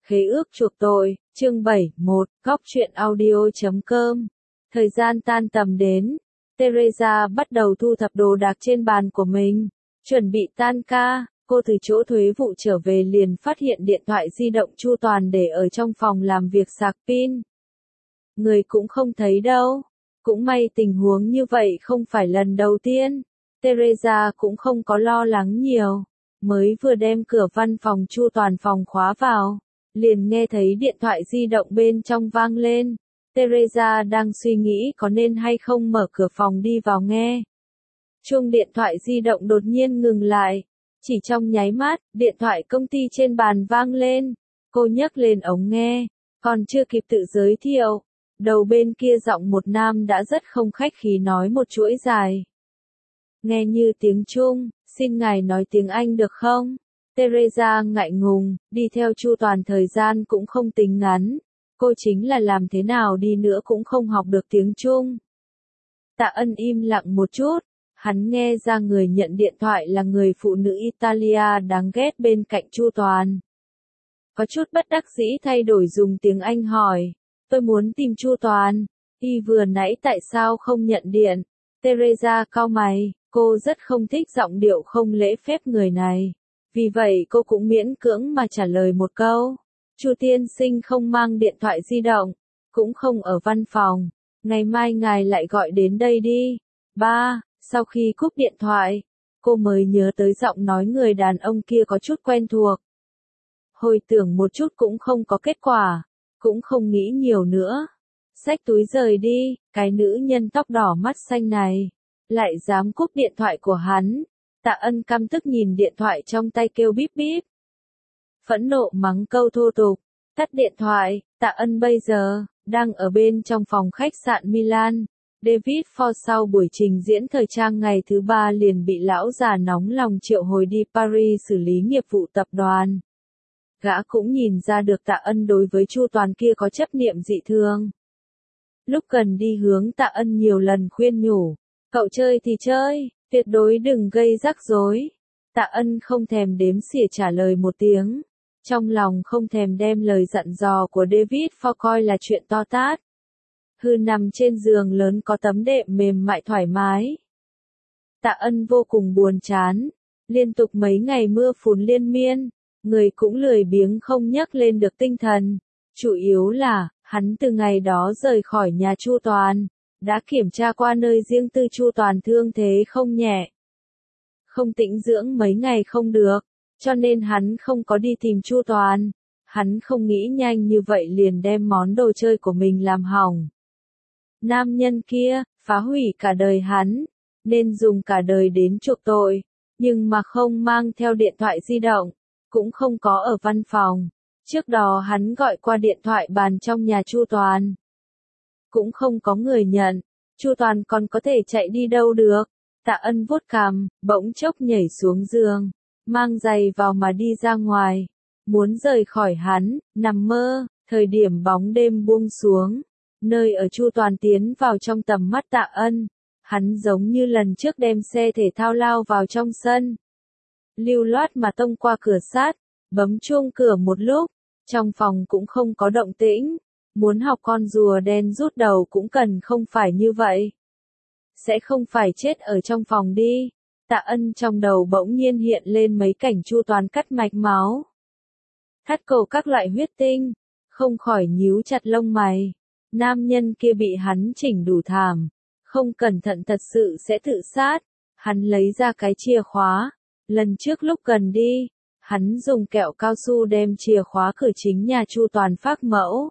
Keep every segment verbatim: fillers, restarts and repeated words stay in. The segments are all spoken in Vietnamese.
Khế ước chuộc tội, chương bảy, một, góc truyện audio chấm com. Thời gian tan tầm đến, Teresa bắt đầu thu thập đồ đạc trên bàn của mình, chuẩn bị tan ca. Cô từ chỗ thuế vụ trở về liền phát hiện điện thoại di động Chu Toàn để ở trong phòng làm việc sạc pin. Người cũng không thấy đâu. Cũng may tình huống như vậy không phải lần đầu tiên. Teresa cũng không có lo lắng nhiều. Mới vừa đem cửa văn phòng Chu Toàn phòng khóa vào, liền nghe thấy điện thoại di động bên trong vang lên. Teresa đang suy nghĩ có nên hay không mở cửa phòng đi vào nghe. Chuông điện thoại di động đột nhiên ngừng lại. Chỉ trong nháy mắt, điện thoại công ty trên bàn vang lên. Cô nhấc lên ống nghe, còn chưa kịp tự giới thiệu. Đầu bên kia giọng một nam đã rất không khách khí nói một chuỗi dài. Nghe như tiếng Trung, xin ngài nói tiếng Anh được không? Teresa ngại ngùng, đi theo Chu Toàn thời gian cũng không tính ngắn. Cô chính là làm thế nào đi nữa cũng không học được tiếng Trung. Tạ Ân im lặng một chút. Hắn nghe ra người nhận điện thoại là người phụ nữ Italia đáng ghét bên cạnh Chu Toàn. Có chút bất đắc dĩ thay đổi dùng tiếng Anh hỏi. Tôi muốn tìm Chu Toàn. Y vừa nãy tại sao không nhận điện? Teresa cau mày. Cô rất không thích giọng điệu không lễ phép người này. Vì vậy cô cũng miễn cưỡng mà trả lời một câu. Chu tiên sinh không mang điện thoại di động. Cũng không ở văn phòng. Ngày mai ngài lại gọi đến đây đi. Ba. Sau khi cúp điện thoại, cô mới nhớ tới giọng nói người đàn ông kia có chút quen thuộc. Hồi tưởng một chút cũng không có kết quả, cũng không nghĩ nhiều nữa. Xách túi rời đi, cái nữ nhân tóc đỏ mắt xanh này, lại dám cúp điện thoại của hắn. Tạ Ân căm tức nhìn điện thoại trong tay kêu bíp bíp. Phẫn nộ mắng câu thô tục, tắt điện thoại. Tạ Ân bây giờ, đang ở bên trong phòng khách sạn Milan. David Ford sau buổi trình diễn thời trang ngày thứ ba liền bị lão già nóng lòng triệu hồi đi Paris xử lý nghiệp vụ tập đoàn. Gã cũng nhìn ra được Tạ Ân đối với Chu Toàn kia có chấp niệm dị thường. Lúc gần đi hướng Tạ Ân nhiều lần khuyên nhủ, cậu chơi thì chơi, tuyệt đối đừng gây rắc rối. Tạ Ân không thèm đếm xỉa trả lời một tiếng, trong lòng không thèm đem lời dặn dò của David Ford coi là chuyện to tát. Hư nằm trên giường lớn có tấm đệm mềm mại thoải mái. Tạ Ân vô cùng buồn chán, liên tục mấy ngày mưa phùn liên miên, người cũng lười biếng không nhấc lên được tinh thần. Chủ yếu là, hắn từ ngày đó rời khỏi nhà Chu Toàn, đã kiểm tra qua nơi riêng tư Chu Toàn thương thế không nhẹ. Không tĩnh dưỡng mấy ngày không được, cho nên hắn không có đi tìm Chu Toàn. Hắn không nghĩ nhanh như vậy liền đem món đồ chơi của mình làm hỏng. Nam nhân kia, phá hủy cả đời hắn, nên dùng cả đời đến chuộc tội, nhưng mà không mang theo điện thoại di động, cũng không có ở văn phòng. Trước đó hắn gọi qua điện thoại bàn trong nhà Chu Toàn. Cũng không có người nhận, Chu Toàn còn có thể chạy đi đâu được. Tạ Ân vuốt cằm, bỗng chốc nhảy xuống giường, mang giày vào mà đi ra ngoài. Muốn rời khỏi hắn, nằm mơ, thời điểm bóng đêm buông xuống. Nơi ở Chu Toàn tiến vào trong tầm mắt Tạ Ân, hắn giống như lần trước đem xe thể thao lao vào trong sân. Lưu loát mà tông qua cửa sát, bấm chuông cửa một lúc, trong phòng cũng không có động tĩnh. Muốn học con rùa đen rút đầu cũng cần không phải như vậy. Sẽ không phải chết ở trong phòng đi. Tạ Ân trong đầu bỗng nhiên hiện lên mấy cảnh Chu Toàn cắt mạch máu, thắt cổ các loại huyết tinh, không khỏi nhíu chặt lông mày. Nam nhân kia bị hắn chỉnh đủ thảm, không cẩn thận thật sự sẽ tự sát. Hắn lấy ra cái chìa khóa, lần trước lúc gần đi, hắn dùng kẹo cao su đem chìa khóa cửa chính nhà Chu Toàn phác mẫu.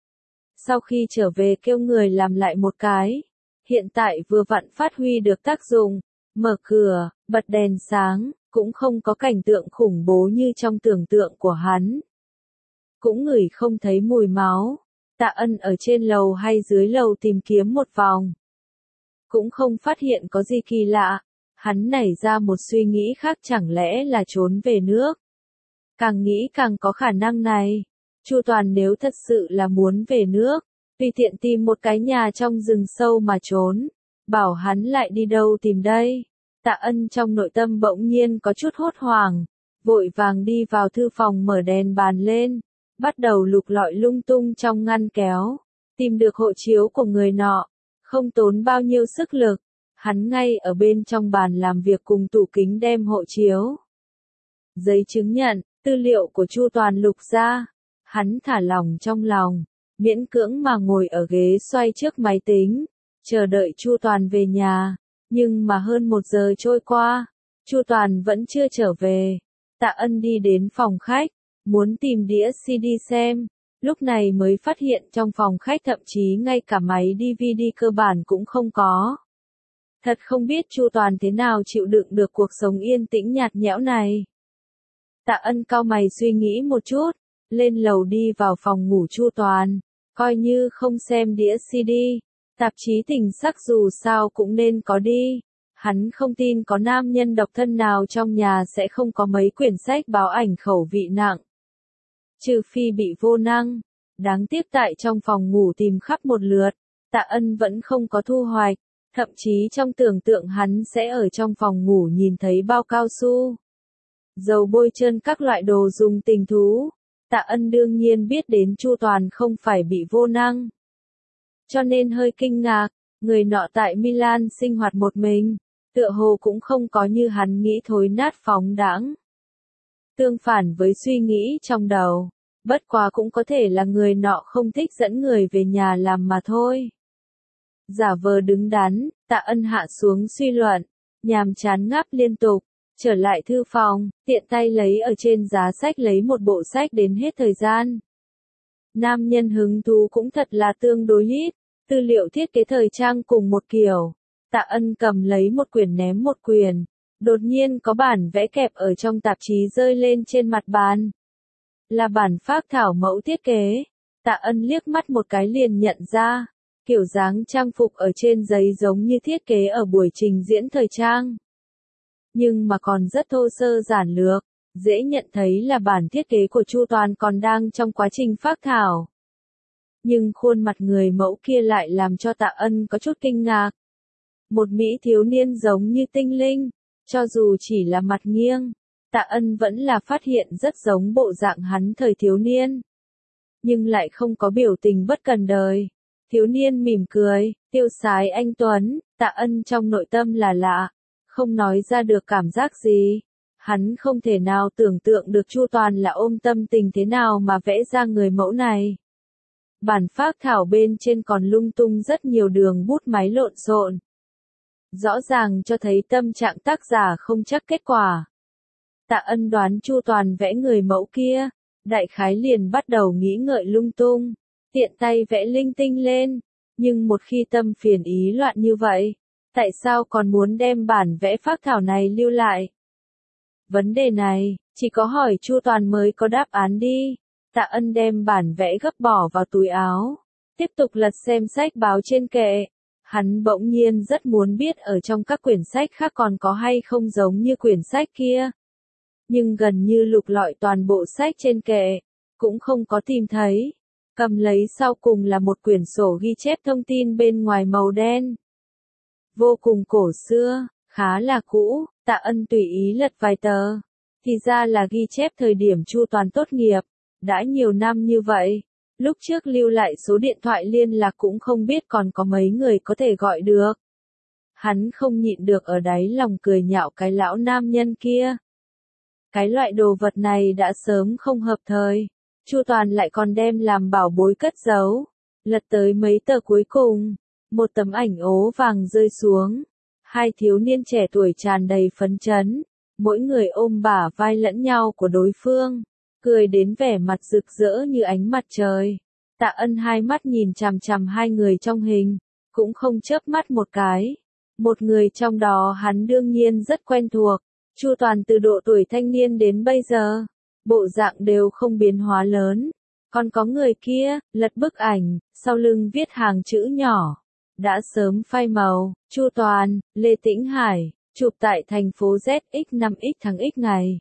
Sau khi trở về kêu người làm lại một cái, hiện tại vừa vặn phát huy được tác dụng, mở cửa, bật đèn sáng, cũng không có cảnh tượng khủng bố như trong tưởng tượng của hắn. Cũng ngửi không thấy mùi máu. Tạ Ân ở trên lầu hay dưới lầu tìm kiếm một vòng, cũng không phát hiện có gì kỳ lạ. Hắn nảy ra một suy nghĩ khác, chẳng lẽ là trốn về nước. Càng nghĩ càng có khả năng này. Chu Toàn nếu thật sự là muốn về nước, tùy tiện tìm một cái nhà trong rừng sâu mà trốn, bảo hắn lại đi đâu tìm đây. Tạ Ân trong nội tâm bỗng nhiên có chút hốt hoảng, vội vàng đi vào thư phòng mở đèn bàn lên, bắt đầu lục lọi lung tung trong ngăn kéo, tìm được hộ chiếu của người nọ, không tốn bao nhiêu sức lực, hắn ngay ở bên trong bàn làm việc cùng tủ kính đem hộ chiếu, giấy chứng nhận, tư liệu của Chu Toàn lục ra, hắn thả lỏng trong lòng, miễn cưỡng mà ngồi ở ghế xoay trước máy tính, chờ đợi Chu Toàn về nhà, nhưng mà hơn một giờ trôi qua, Chu Toàn vẫn chưa trở về. Tạ Ân đi đến phòng khách, muốn tìm đĩa xê đê xem, lúc này mới phát hiện trong phòng khách thậm chí ngay cả máy đê vê đê cơ bản cũng không có. Thật không biết Chu Toàn thế nào chịu đựng được cuộc sống yên tĩnh nhạt nhẽo này. Tạ Ân cau mày suy nghĩ một chút, lên lầu đi vào phòng ngủ Chu Toàn, coi như không xem đĩa xê đê, tạp chí tình sắc dù sao cũng nên có đi. Hắn không tin có nam nhân độc thân nào trong nhà sẽ không có mấy quyển sách báo ảnh khẩu vị nặng. Trừ phi bị vô năng, đáng tiếc tại trong phòng ngủ tìm khắp một lượt, Tạ Ân vẫn không có thu hoạch, thậm chí trong tưởng tượng hắn sẽ ở trong phòng ngủ nhìn thấy bao cao su, dầu bôi trơn các loại đồ dùng tình thú. Tạ Ân đương nhiên biết đến Chu Toàn không phải bị vô năng, cho nên hơi kinh ngạc, người nọ tại Milan sinh hoạt một mình, tựa hồ cũng không có như hắn nghĩ thối nát phóng đãng. Tương phản với suy nghĩ trong đầu, bất quá cũng có thể là người nọ không thích dẫn người về nhà làm mà thôi. Giả vờ đứng đắn, Tạ Ân hạ xuống suy luận, nhàm chán ngáp liên tục, trở lại thư phòng, tiện tay lấy ở trên giá sách lấy một bộ sách đến hết thời gian. Nam nhân hứng thú cũng thật là tương đối ít, tư liệu thiết kế thời trang cùng một kiểu. Tạ Ân cầm lấy một quyển ném một quyển, đột nhiên có bản vẽ kẹp ở trong tạp chí rơi lên trên mặt bàn. Là bản phác thảo mẫu thiết kế. Tạ Ân liếc mắt một cái liền nhận ra, kiểu dáng trang phục ở trên giấy giống như thiết kế ở buổi trình diễn thời trang. Nhưng mà còn rất thô sơ giản lược, dễ nhận thấy là bản thiết kế của Chu Toàn còn đang trong quá trình phác thảo. Nhưng khuôn mặt người mẫu kia lại làm cho Tạ Ân có chút kinh ngạc. Một mỹ thiếu niên giống như tinh linh, cho dù chỉ là mặt nghiêng, Tạ Ân vẫn là phát hiện rất giống bộ dạng hắn thời thiếu niên. Nhưng lại không có biểu tình bất cần đời. Thiếu niên mỉm cười, tiêu sái anh tuấn, Tạ Ân trong nội tâm là lạ, không nói ra được cảm giác gì. Hắn không thể nào tưởng tượng được Chu Toàn là ôm tâm tình thế nào mà vẽ ra người mẫu này. Bản phác thảo bên trên còn lung tung rất nhiều đường bút máy lộn xộn. Rõ ràng cho thấy tâm trạng tác giả không chắc kết quả. Tạ Ân đoán Chu Toàn vẽ người mẫu kia, đại khái liền bắt đầu nghĩ ngợi lung tung, tiện tay vẽ linh tinh lên, nhưng một khi tâm phiền ý loạn như vậy, tại sao còn muốn đem bản vẽ phác thảo này lưu lại? Vấn đề này, chỉ có hỏi Chu Toàn mới có đáp án đi. Tạ Ân đem bản vẽ gấp bỏ vào túi áo, tiếp tục lật xem sách báo trên kệ. Hắn bỗng nhiên rất muốn biết ở trong các quyển sách khác còn có hay không giống như quyển sách kia. Nhưng gần như lục lọi toàn bộ sách trên kệ, cũng không có tìm thấy. Cầm lấy sau cùng là một quyển sổ ghi chép thông tin bên ngoài màu đen. Vô cùng cổ xưa, khá là cũ, Tạ Ân tùy ý lật vài tờ. Thì ra là ghi chép thời điểm Chu Toàn tốt nghiệp, đã nhiều năm như vậy. Lúc trước lưu lại số điện thoại liên lạc cũng không biết còn có mấy người có thể gọi được. Hắn không nhịn được ở đáy lòng cười nhạo cái lão nam nhân kia. Cái loại đồ vật này đã sớm không hợp thời. Chu Toàn lại còn đem làm bảo bối cất giấu. Lật tới mấy tờ cuối cùng, một tấm ảnh ố vàng rơi xuống. Hai thiếu niên trẻ tuổi tràn đầy phấn chấn, mỗi người ôm bả vai lẫn nhau của đối phương, cười đến vẻ mặt rực rỡ như ánh mặt trời. Tạ Ân hai mắt nhìn chằm chằm hai người trong hình, cũng không chớp mắt một cái. Một người trong đó hắn đương nhiên rất quen thuộc, Chu Toàn từ độ tuổi thanh niên đến bây giờ, bộ dạng đều không biến hóa lớn. Còn có người kia, lật bức ảnh, sau lưng viết hàng chữ nhỏ, đã sớm phai màu, Chu Toàn, Lê Tĩnh Hải, chụp tại thành phố Z X năm X tháng X ngày.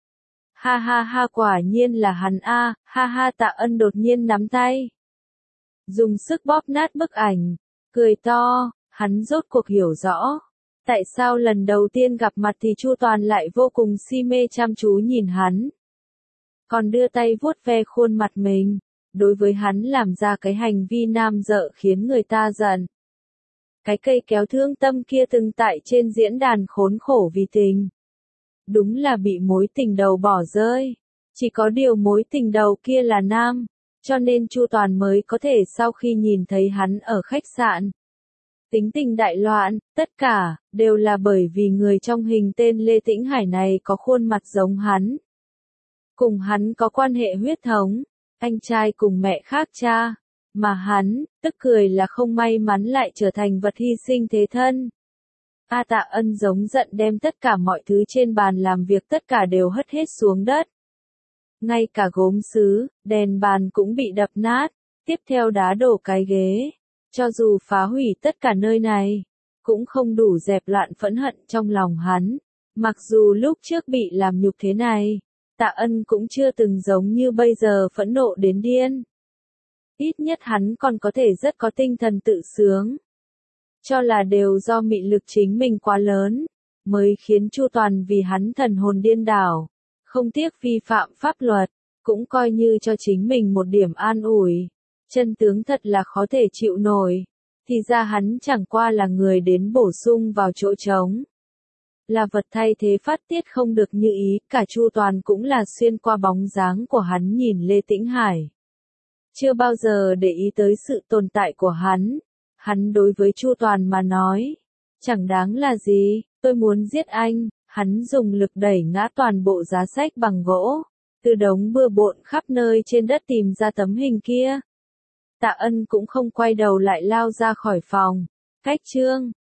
Ha ha ha, quả nhiên là hắn a, ha ha. Tạ Ân đột nhiên nắm tay, dùng sức bóp nát bức ảnh, cười to, hắn rốt cuộc hiểu rõ, tại sao lần đầu tiên gặp mặt thì Chu Toàn lại vô cùng si mê chăm chú nhìn hắn. còn đưa tay vuốt ve khuôn mặt mình. Đối với hắn làm ra cái hành vi nam dợ khiến người ta giận. Cái cây kéo thương tâm kia từng tại trên diễn đàn khốn khổ vì tình. Đúng là bị mối tình đầu bỏ rơi. Chỉ có điều mối tình đầu kia là nam, cho nên Chu Toàn mới có thể sau khi nhìn thấy hắn ở khách sạn. Tính tình đại loạn, tất cả, đều là bởi vì người trong hình tên Lê Tĩnh Hải này có khuôn mặt giống hắn. Cùng hắn có quan hệ huyết thống, anh trai cùng mẹ khác cha, mà hắn, tức cười là không may mắn lại trở thành vật hy sinh thế thân. A Tạ Ân giống giận đem tất cả mọi thứ trên bàn làm việc tất cả đều hất hết xuống đất. Ngay cả gốm sứ, đèn bàn cũng bị đập nát, tiếp theo đá đổ cái ghế. Cho dù phá hủy tất cả nơi này, cũng không đủ dẹp loạn phẫn hận trong lòng hắn. Mặc dù lúc trước bị làm nhục thế này, Tạ Ân cũng chưa từng giống như bây giờ phẫn nộ đến điên. Ít nhất hắn còn có thể rất có tinh thần tự sướng. Cho là đều do mị lực chính mình quá lớn, mới khiến Chu Toàn vì hắn thần hồn điên đảo, không tiếc vi phạm pháp luật, cũng coi như cho chính mình một điểm an ủi. Chân tướng thật là khó thể chịu nổi, thì ra hắn chẳng qua là người đến bổ sung vào chỗ trống. Là vật thay thế phát tiết không được như ý, cả Chu Toàn cũng là xuyên qua bóng dáng của hắn nhìn Lê Tĩnh Hải. Chưa bao giờ để ý tới sự tồn tại của hắn, hắn đối với Chu Toàn mà nói, chẳng đáng là gì, tôi muốn giết anh, hắn dùng lực đẩy ngã toàn bộ giá sách bằng gỗ, từ đống bừa bộn khắp nơi trên đất tìm ra tấm hình kia. Tạ Ân cũng không quay đầu lại lao ra khỏi phòng. Cách chương